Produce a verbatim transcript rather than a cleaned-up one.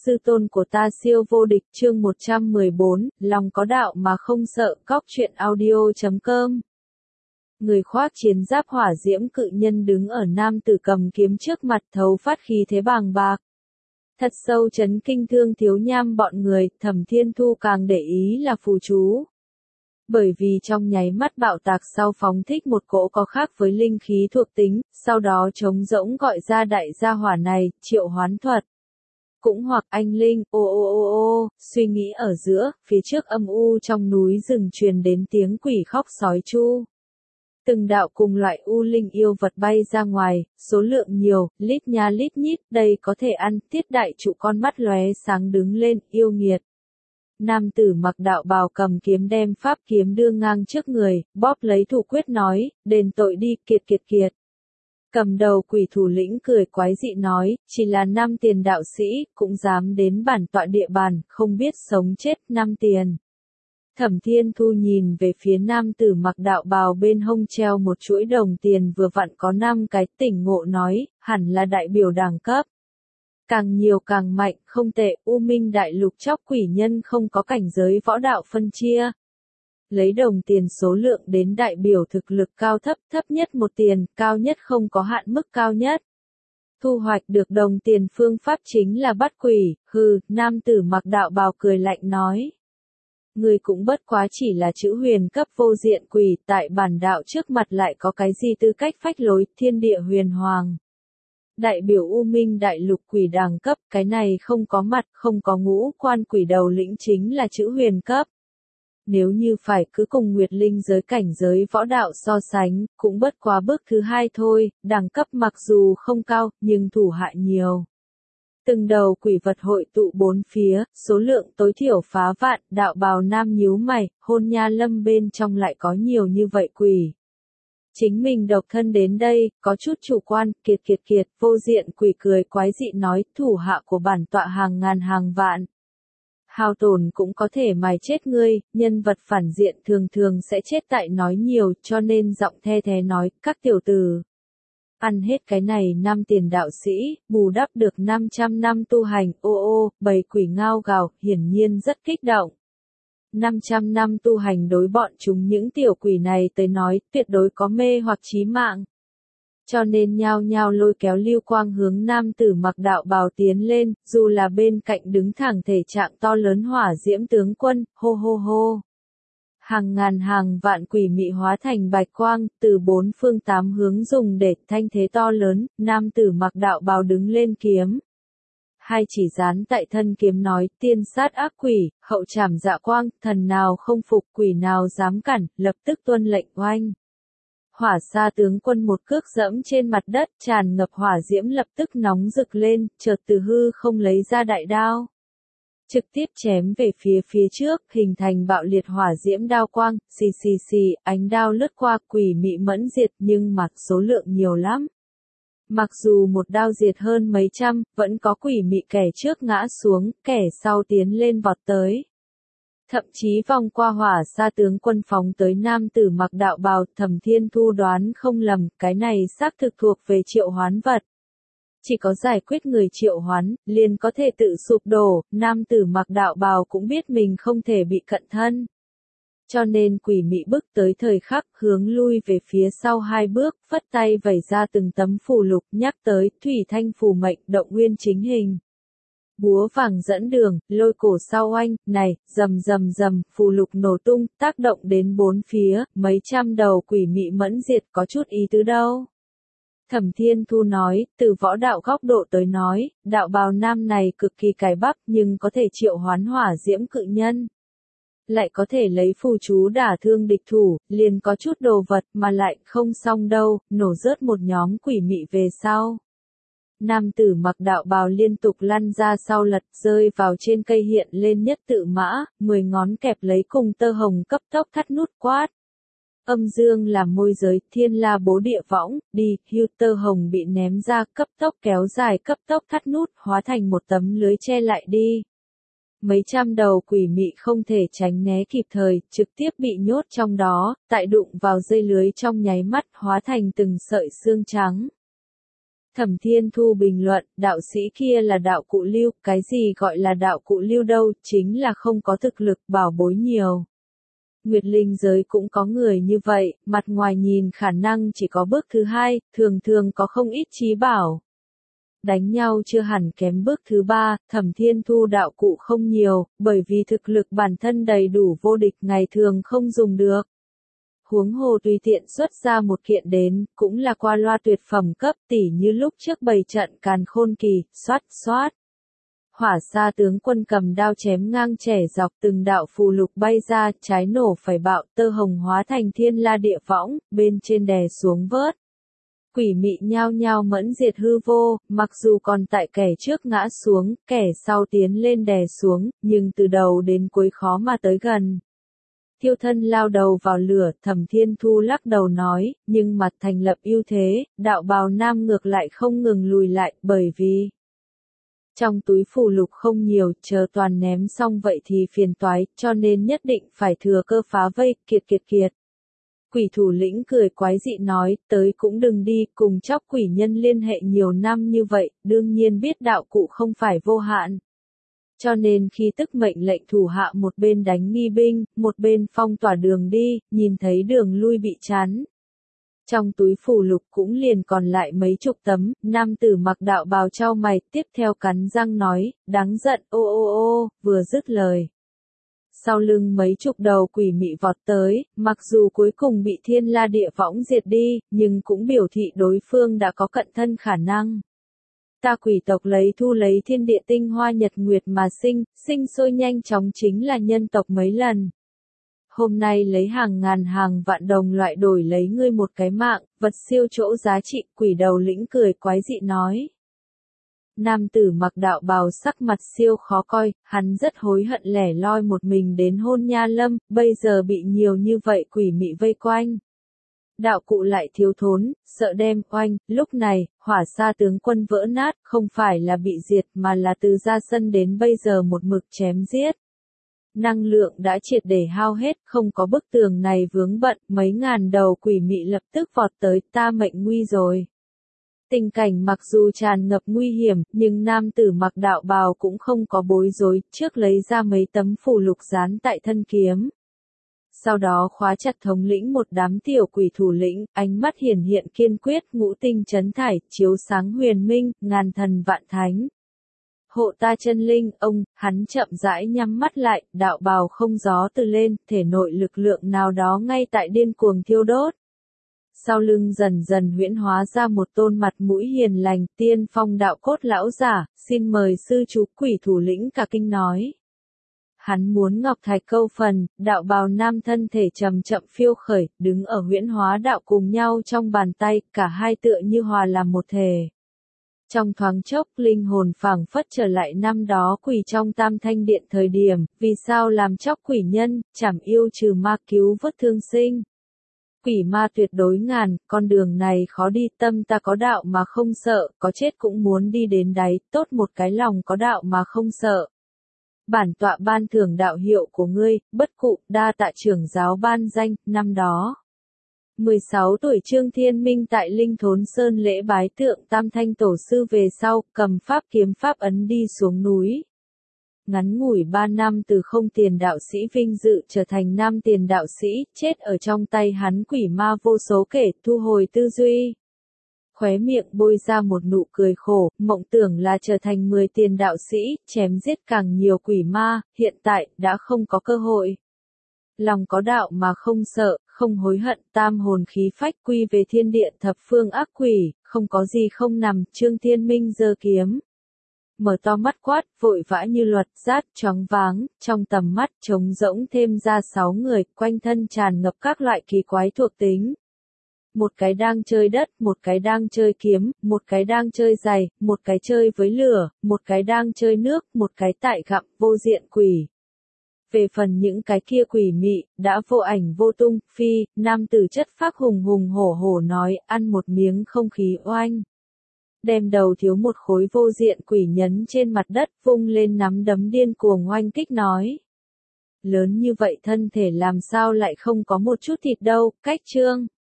sư tôn của ta siêu vô địch chương một trăm mười bốn, lòng có đạo mà không sợ, cóc truyện audio chấm com. Người khoác chiến giáp hỏa diễm cự nhân đứng ở nam tử cầm kiếm trước mặt thấu phát khí thế bàng bạc. Thật sâu chấn kinh Thương Thiếu Nham bọn người, Thẩm Thiên Thu càng để ý là phù chú. Bởi vì trong nháy mắt bạo tạc sau phóng thích một cỗ có khác với linh khí thuộc tính, sau đó trống rỗng gọi ra đại gia hỏa này, triệu hoán thuật. Cũng hoặc anh linh, ô ô ô ô, suy nghĩ ở giữa, phía trước âm u trong núi rừng truyền đến tiếng quỷ khóc sói chu. Từng đạo cùng loại u linh yêu vật bay ra ngoài, số lượng nhiều, lít nha lít nhít, đây có thể ăn, Tiết đại trụ con mắt lóe sáng đứng lên, yêu nghiệt. Nam tử mặc đạo bào cầm kiếm đem pháp kiếm đưa ngang trước người, bóp lấy thủ quyết nói, đền tội đi, kiệt kiệt kiệt. Cầm đầu quỷ thủ lĩnh cười quái dị nói, chỉ là năm tiền đạo sĩ, cũng dám đến bản tọa địa bàn, không biết sống chết, năm tiền. Thẩm Thiên Thu nhìn về phía nam tử mặc đạo bào bên hông treo một chuỗi đồng tiền vừa vặn có năm cái, tỉnh ngộ nói, hẳn là đại biểu đẳng cấp. Càng nhiều càng mạnh, không tệ, U Minh đại lục chóc quỷ nhân không có cảnh giới võ đạo phân chia. Lấy đồng tiền số lượng đến đại biểu thực lực cao thấp, thấp nhất một tiền, cao nhất không có hạn mức cao nhất. Thu hoạch được đồng tiền phương pháp chính là bắt quỷ, hừ, nam tử mặc đạo bào cười lạnh nói. Người cũng bất quá chỉ là chữ huyền cấp vô diện quỷ, tại bản đạo trước mặt lại có cái gì tư cách phách lối, thiên địa huyền hoàng. Đại biểu U Minh đại lục quỷ đẳng cấp, cái này không có mặt, không có ngũ quan quỷ đầu lĩnh chính là chữ huyền cấp. Nếu như phải cứ cùng Nguyệt Linh giới cảnh giới võ đạo so sánh, cũng bất quá bước thứ hai thôi, đẳng cấp mặc dù không cao, nhưng thủ hạ nhiều. Từng đầu quỷ vật hội tụ bốn phía, số lượng tối thiểu phá vạn, đạo bào nam nhíu mày, hôn nha lâm bên trong lại có nhiều như vậy quỷ. Chính mình độc thân đến đây, có chút chủ quan, kiệt kiệt kiệt, vô diện quỷ cười quái dị nói, thủ hạ của bản tọa hàng ngàn hàng vạn. Hao tổn cũng có thể mài chết ngươi, nhân vật phản diện thường thường sẽ chết tại nói nhiều, cho nên giọng the thế nói, các tiểu tử. Ăn hết cái này năm tiền đạo sĩ, bù đắp được năm trăm năm tu hành, ô ô, bầy quỷ ngao gào, hiển nhiên rất kích động. năm trăm năm tu hành đối bọn chúng những tiểu quỷ này tới nói, tuyệt đối có mê hoặc chí mạng. Cho nên nhao nhao lôi kéo lưu quang hướng nam tử mặc đạo bào tiến lên, dù là bên cạnh đứng thẳng thể trạng to lớn hỏa diễm tướng quân, hô hô hô. Hàng ngàn hàng vạn quỷ mị hóa thành bạch quang, từ bốn phương tám hướng dùng để thanh thế to lớn, nam tử mặc đạo bào đứng lên kiếm. Hai chỉ dán tại thân kiếm nói, tiên sát ác quỷ, hậu trảm dạ quang, thần nào không phục quỷ nào dám cản, lập tức tuân lệnh oanh. Hỏa Sa tướng quân một cước dẫm trên mặt đất, tràn ngập hỏa diễm lập tức nóng rực lên, chợt từ hư không lấy ra đại đao. Trực tiếp chém về phía phía trước, hình thành bạo liệt hỏa diễm đao quang, xì xì xì, ánh đao lướt qua quỷ mị mẫn diệt nhưng mặc số lượng nhiều lắm. Mặc dù một đao diệt hơn mấy trăm, vẫn có quỷ mị kẻ trước ngã xuống, kẻ sau tiến lên vọt tới. Thậm chí vòng qua Hỏa Sa tướng quân phóng tới nam tử mặc đạo bào, Thẩm Thiên Thu đoán không lầm, cái này xác thực thuộc về triệu hoán vật. Chỉ có giải quyết người triệu hoán, liền có thể tự sụp đổ, nam tử mặc đạo bào cũng biết mình không thể bị cận thân. Cho nên quỷ mị bước tới thời khắc hướng lui về phía sau hai bước, phất tay vẩy ra từng tấm phù lục nhắc tới, thủy thanh phù mệnh động nguyên chính hình. Búa vàng dẫn đường, lôi cổ sau oanh, này, rầm rầm rầm, phù lục nổ tung, tác động đến bốn phía, mấy trăm đầu quỷ mị mẫn diệt có chút ý tứ đâu. Thẩm Thiên Thu nói, từ võ đạo góc độ tới nói, đạo bào nam này cực kỳ cải bắp nhưng có thể triệu hoán hỏa diễm cự nhân. Lại có thể lấy phù chú đả thương địch thủ, liền có chút đồ vật mà lại không xong đâu, nổ rớt một nhóm quỷ mị về sau. Nam tử mặc đạo bào liên tục lăn ra sau lật rơi vào trên cây hiện lên nhất tự mã, mười ngón kẹp lấy cùng tơ hồng cấp tốc thắt nút quát. Âm dương làm môi giới, thiên la bố địa võng, đi, hưu tơ hồng bị ném ra, cấp tốc kéo dài cấp tốc thắt nút, hóa thành một tấm lưới che lại đi. Mấy trăm đầu quỷ mị không thể tránh né kịp thời, trực tiếp bị nhốt trong đó, tại đụng vào dây lưới trong nháy mắt, hóa thành từng sợi xương trắng. Thẩm Thiên Thu bình luận, đạo sĩ kia là đạo cụ Lưu, cái gì gọi là đạo cụ Lưu đâu, chính là không có thực lực, bảo bối nhiều. Nguyệt linh giới cũng có người như vậy, mặt ngoài nhìn khả năng chỉ có bước thứ hai, thường thường có không ít trí bảo. Đánh nhau chưa hẳn kém bước thứ ba, Thẩm Thiên Thu đạo cụ không nhiều, bởi vì thực lực bản thân đầy đủ vô địch ngày thường không dùng được. Huống hồ tùy tiện xuất ra một kiện đến, cũng là qua loa tuyệt phẩm cấp tỉ như lúc trước bày trận Càn Khôn Kỳ, xoát xoát. Hỏa Sa tướng quân cầm đao chém ngang trẻ dọc từng đạo phù lục bay ra, trái nổ phải bạo, tơ hồng hóa thành thiên la địa võng, bên trên đè xuống vớt. Quỷ mị nhao nhao mẫn diệt hư vô, mặc dù còn tại kẻ trước ngã xuống, kẻ sau tiến lên đè xuống, nhưng từ đầu đến cuối khó mà tới gần. Thiêu thân lao đầu vào lửa, Thẩm Thiên Thu lắc đầu nói, nhưng mặt thành lập ưu thế, đạo bào nam ngược lại không ngừng lùi lại, bởi vì trong túi phù lục không nhiều, chờ toàn ném xong vậy thì phiền toái, cho nên nhất định phải thừa cơ phá vây, kiệt kiệt kiệt. Quỷ thủ lĩnh cười quái dị nói, tới cũng đừng đi, cùng chóc quỷ nhân liên hệ nhiều năm như vậy, đương nhiên biết đạo cụ không phải vô hạn. Cho nên khi tức mệnh lệnh thủ hạ một bên đánh nghi binh, một bên phong tỏa đường đi, nhìn thấy đường lui bị chắn. Trong túi phù lục cũng liền còn lại mấy chục tấm, nam tử mặc đạo bào chau mày, tiếp theo cắn răng nói, đáng giận, ô ô ô, vừa dứt lời. Sau lưng mấy chục đầu quỷ mị vọt tới, mặc dù cuối cùng bị thiên la địa võng diệt đi, nhưng cũng biểu thị đối phương đã có cận thân khả năng. Ta quỷ tộc lấy thu lấy thiên địa tinh hoa nhật nguyệt mà sinh, sinh sôi nhanh chóng chính là nhân tộc mấy lần. Hôm nay lấy hàng ngàn hàng vạn đồng loại đổi lấy ngươi một cái mạng, vật siêu chỗ giá trị, quỷ đầu lĩnh cười quái dị nói. Nam tử mặc đạo bào sắc mặt siêu khó coi, hắn rất hối hận lẻ loi một mình đến Hôn Nha Lâm, bây giờ bị nhiều như vậy quỷ mị vây quanh. Đạo cụ lại thiếu thốn, sợ đem oanh, lúc này, Hỏa Sa tướng quân vỡ nát, không phải là bị diệt mà là từ ra sân đến bây giờ một mực chém giết. Năng lượng đã triệt để hao hết, không có bức tường này vướng bận, mấy ngàn đầu quỷ mị lập tức vọt tới, ta mệnh nguy rồi. Tình cảnh mặc dù tràn ngập nguy hiểm, nhưng nam tử mặc đạo bào cũng không có bối rối, trước lấy ra mấy tấm phù lục dán tại thân kiếm. Sau đó khóa chặt thống lĩnh một đám tiểu quỷ thủ lĩnh, ánh mắt hiển hiện kiên quyết, ngũ tinh chấn thải, chiếu sáng huyền minh, ngàn thần vạn thánh. Hộ ta chân linh, ông, hắn chậm rãi nhắm mắt lại, đạo bào không gió từ lên, thể nội lực lượng nào đó ngay tại điên cuồng thiêu đốt. Sau lưng dần dần huyễn hóa ra một tôn mặt mũi hiền lành, tiên phong đạo cốt lão giả, xin mời sư chú quỷ thủ lĩnh cả kinh nói. Hắn muốn ngọc thạch câu phần, đạo bào nam thân thể chậm chậm phiêu khởi, đứng ở huyễn hóa đạo cùng nhau trong bàn tay, cả hai tựa như hòa làm một thể. Trong thoáng chốc, linh hồn phảng phất trở lại năm đó quỷ trong tam thanh điện thời điểm, vì sao làm chóc quỷ nhân, chảm yêu trừ ma cứu vớt thương sinh. Quỷ ma tuyệt đối ngàn, con đường này khó đi, tâm ta có đạo mà không sợ, có chết cũng muốn đi đến đáy, tốt một cái lòng có đạo mà không sợ. Bản tọa ban thưởng đạo hiệu của ngươi, bất cụ, đa tạ trưởng giáo ban danh, năm đó. mười sáu tuổi Trương Thiên Minh tại Linh Thốn Sơn lễ bái tượng Tam Thanh Tổ Sư về sau, cầm pháp kiếm pháp ấn đi xuống núi. Ngắn ngủi ba năm từ không tiền đạo sĩ vinh dự trở thành nam tiền đạo sĩ, chết ở trong tay hắn quỷ ma vô số kể, thu hồi tư duy. Khóe miệng bôi ra một nụ cười khổ, mộng tưởng là trở thành mười tiền đạo sĩ, chém giết càng nhiều quỷ ma, hiện tại, đã không có cơ hội. Lòng có đạo mà không sợ, không hối hận, tam hồn khí phách quy về thiên địa thập phương ác quỷ, không có gì không nằm, Trương Thiên Minh giơ kiếm. Mở to mắt quát, vội vã như luật, rát, choáng váng, trong tầm mắt trống rỗng thêm ra sáu người, quanh thân tràn ngập các loại kỳ quái thuộc tính. Một cái đang chơi đất, một cái đang chơi kiếm, một cái đang chơi giày, một cái chơi với lửa, một cái đang chơi nước, một cái tại gặm, vô diện quỷ. Về phần những cái kia quỷ mị, đã vô ảnh vô tung, phi, nam tử chất phác hùng hùng hổ hổ nói, ăn một miếng không khí oanh. Đem đầu thiếu một khối vô diện quỷ nhấn trên mặt đất, vung lên nắm đấm điên cuồng oanh kích nói. Lớn như vậy thân thể làm sao lại không có một chút thịt đâu, cách trương.